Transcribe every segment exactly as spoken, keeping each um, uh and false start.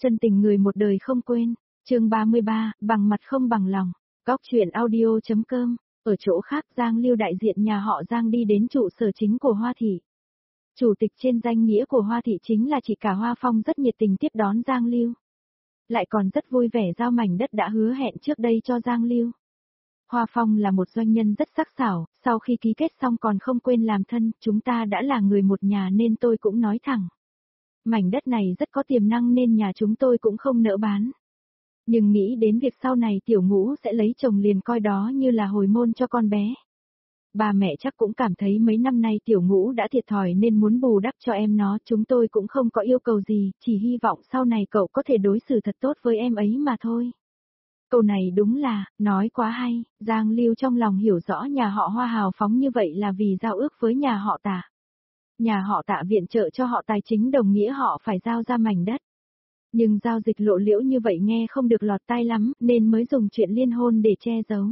Chân tình người một đời không quên. Chương ba mươi ba, bằng mặt không bằng lòng. Góc truyện audio.com. Ở chỗ khác, Giang Lưu đại diện nhà họ Giang đi đến trụ sở chính của Hoa thị. Chủ tịch trên danh nghĩa của Hoa thị chính là chị cả Hoa Phong rất nhiệt tình tiếp đón Giang Lưu. Lại còn rất vui vẻ giao mảnh đất đã hứa hẹn trước đây cho Giang Lưu. Hoa Phong là một doanh nhân rất sắc sảo, sau khi ký kết xong còn không quên làm thân, chúng ta đã là người một nhà nên tôi cũng nói thẳng. Mảnh đất này rất có tiềm năng nên nhà chúng tôi cũng không nỡ bán. Nhưng nghĩ đến việc sau này Tiểu Ngũ sẽ lấy chồng liền coi đó như là hồi môn cho con bé. Bà mẹ chắc cũng cảm thấy mấy năm nay Tiểu Ngũ đã thiệt thòi nên muốn bù đắp cho em nó, chúng tôi cũng không có yêu cầu gì, chỉ hy vọng sau này cậu có thể đối xử thật tốt với em ấy mà thôi. Câu này đúng là, nói quá hay, Giang Lưu trong lòng hiểu rõ nhà họ Hoa hào phóng như vậy là vì giao ước với nhà họ Tạ. Nhà họ Tạ viện trợ cho họ tài chính đồng nghĩa họ phải giao ra mảnh đất. Nhưng giao dịch lộ liễu như vậy nghe không được lọt tai lắm nên mới dùng chuyện liên hôn để che giấu.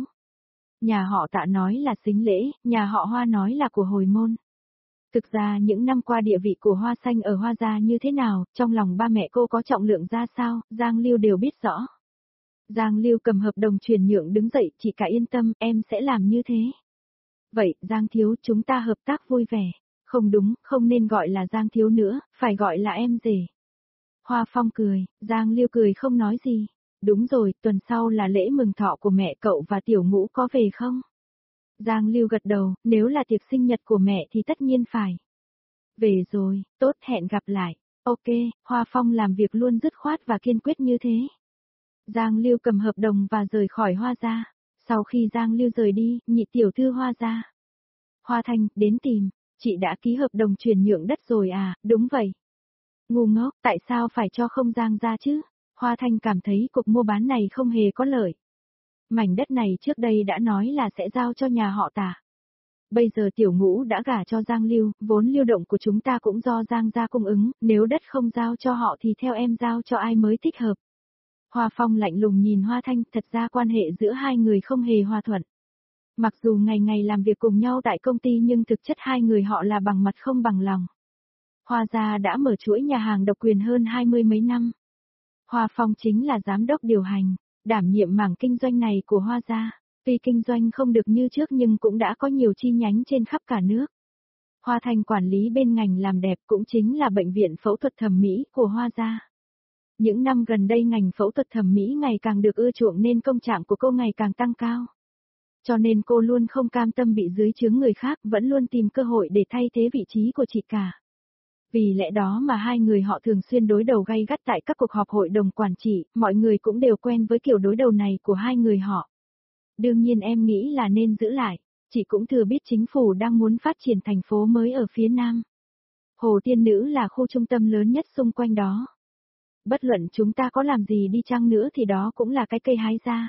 Nhà họ Tạ nói là sính lễ, nhà họ Hoa nói là của hồi môn. Thực ra những năm qua địa vị của Hoa Xanh ở Hoa gia như thế nào, trong lòng ba mẹ cô có trọng lượng ra sao, Giang Lưu đều biết rõ. Giang Lưu cầm hợp đồng chuyển nhượng đứng dậy, chị cả yên tâm, em sẽ làm như thế. Vậy, Giang thiếu, chúng ta hợp tác vui vẻ. Không đúng, không nên gọi là Giang thiếu nữa, phải gọi là em rể. Hoa Phong cười, Giang Lưu cười không nói gì. Đúng rồi, tuần sau là lễ mừng thọ của mẹ cậu và Tiểu Ngũ có về không? Giang Lưu gật đầu, nếu là tiệc sinh nhật của mẹ thì tất nhiên phải. Về rồi, tốt, hẹn gặp lại. Ok, Hoa Phong làm việc luôn dứt khoát và kiên quyết như thế. Giang Lưu cầm hợp đồng và rời khỏi Hoa gia. Sau khi Giang Lưu rời đi, nhị tiểu thư Hoa gia. Hoa Thanh, đến tìm, chị đã ký hợp đồng chuyển nhượng đất rồi à, đúng vậy. Ngu ngốc, tại sao phải cho không Giang gia chứ? Hoa Thanh cảm thấy cuộc mua bán này không hề có lợi. Mảnh đất này trước đây đã nói là sẽ giao cho nhà họ Tạ. Bây giờ Tiểu Ngũ đã gả cho Giang Lưu, vốn lưu động của chúng ta cũng do Giang gia cung ứng, nếu đất không giao cho họ thì theo em giao cho ai mới thích hợp. Hoa Phong lạnh lùng nhìn Hoa Thanh, thật ra quan hệ giữa hai người không hề hòa thuận. Mặc dù ngày ngày làm việc cùng nhau tại công ty nhưng thực chất hai người họ là bằng mặt không bằng lòng. Hoa gia đã mở chuỗi nhà hàng độc quyền hơn hai mươi mấy năm. Hoa Phong chính là giám đốc điều hành, đảm nhiệm mảng kinh doanh này của Hoa gia. Tuy kinh doanh không được như trước nhưng cũng đã có nhiều chi nhánh trên khắp cả nước. Hoa Thanh quản lý bên ngành làm đẹp cũng chính là bệnh viện phẫu thuật thẩm mỹ của Hoa gia. Những năm gần đây ngành phẫu thuật thẩm mỹ ngày càng được ưa chuộng nên công trạng của cô ngày càng tăng cao. Cho nên cô luôn không cam tâm bị dưới trướng người khác, vẫn luôn tìm cơ hội để thay thế vị trí của chị cả. Vì lẽ đó mà hai người họ thường xuyên đối đầu gay gắt tại các cuộc họp hội đồng quản trị, mọi người cũng đều quen với kiểu đối đầu này của hai người họ. Đương nhiên em nghĩ là nên giữ lại, chị cũng thừa biết chính phủ đang muốn phát triển thành phố mới ở phía Nam. Hồ Tiên Nữ là khu trung tâm lớn nhất xung quanh đó. Bất luận chúng ta có làm gì đi chăng nữa thì đó cũng là cái cây hái ra.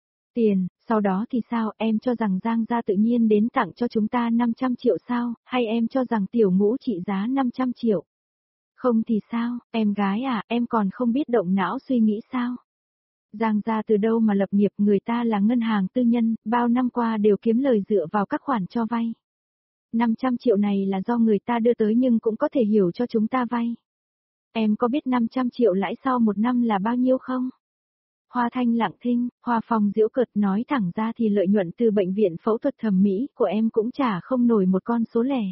Tiền, sau đó thì sao, em cho rằng Giang gia tự nhiên đến tặng cho chúng ta năm trăm triệu sao, hay em cho rằng Tiểu Ngũ trị giá năm trăm triệu? Không thì sao, em gái à, em còn không biết động não suy nghĩ sao? Giang gia từ đâu mà lập nghiệp, người ta là ngân hàng tư nhân, bao năm qua đều kiếm lời dựa vào các khoản cho vay. năm trăm triệu này là do người ta đưa tới nhưng cũng có thể hiểu cho chúng ta vay. Em có biết năm trăm triệu lãi sau một năm là bao nhiêu không? Hoa Thanh lặng thinh, Hoa Phong giễu cợt nói thẳng ra thì lợi nhuận từ bệnh viện phẫu thuật thẩm mỹ của em cũng trả không nổi một con số lẻ.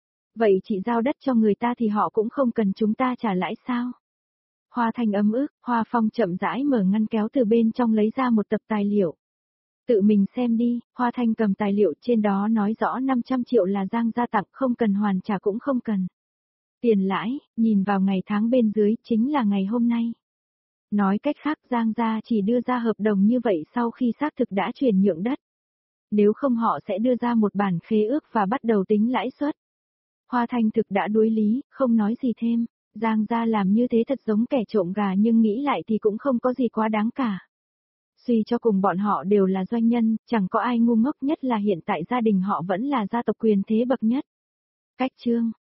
Vậy chị giao đất cho người ta thì họ cũng không cần chúng ta trả lãi sao? Hoa Thanh ấm ức, Hoa Phong chậm rãi mở ngăn kéo từ bên trong lấy ra một tập tài liệu. Tự mình xem đi, Hoa Thanh cầm tài liệu trên đó nói rõ năm trăm triệu là Giang gia tặng, không cần hoàn trả cũng không cần. Tiền lãi, nhìn vào ngày tháng bên dưới chính là ngày hôm nay. Nói cách khác Giang gia chỉ đưa ra hợp đồng như vậy sau khi xác thực đã chuyển nhượng đất. Nếu không họ sẽ đưa ra một bản khế ước và bắt đầu tính lãi suất. Hoa Thanh thực đã đối lý, không nói gì thêm. Giang gia làm như thế thật giống kẻ trộm gà nhưng nghĩ lại thì cũng không có gì quá đáng cả. Suy cho cùng bọn họ đều là doanh nhân, chẳng có ai ngu ngốc, nhất là hiện tại gia đình họ vẫn là gia tộc quyền thế bậc nhất. Cách chương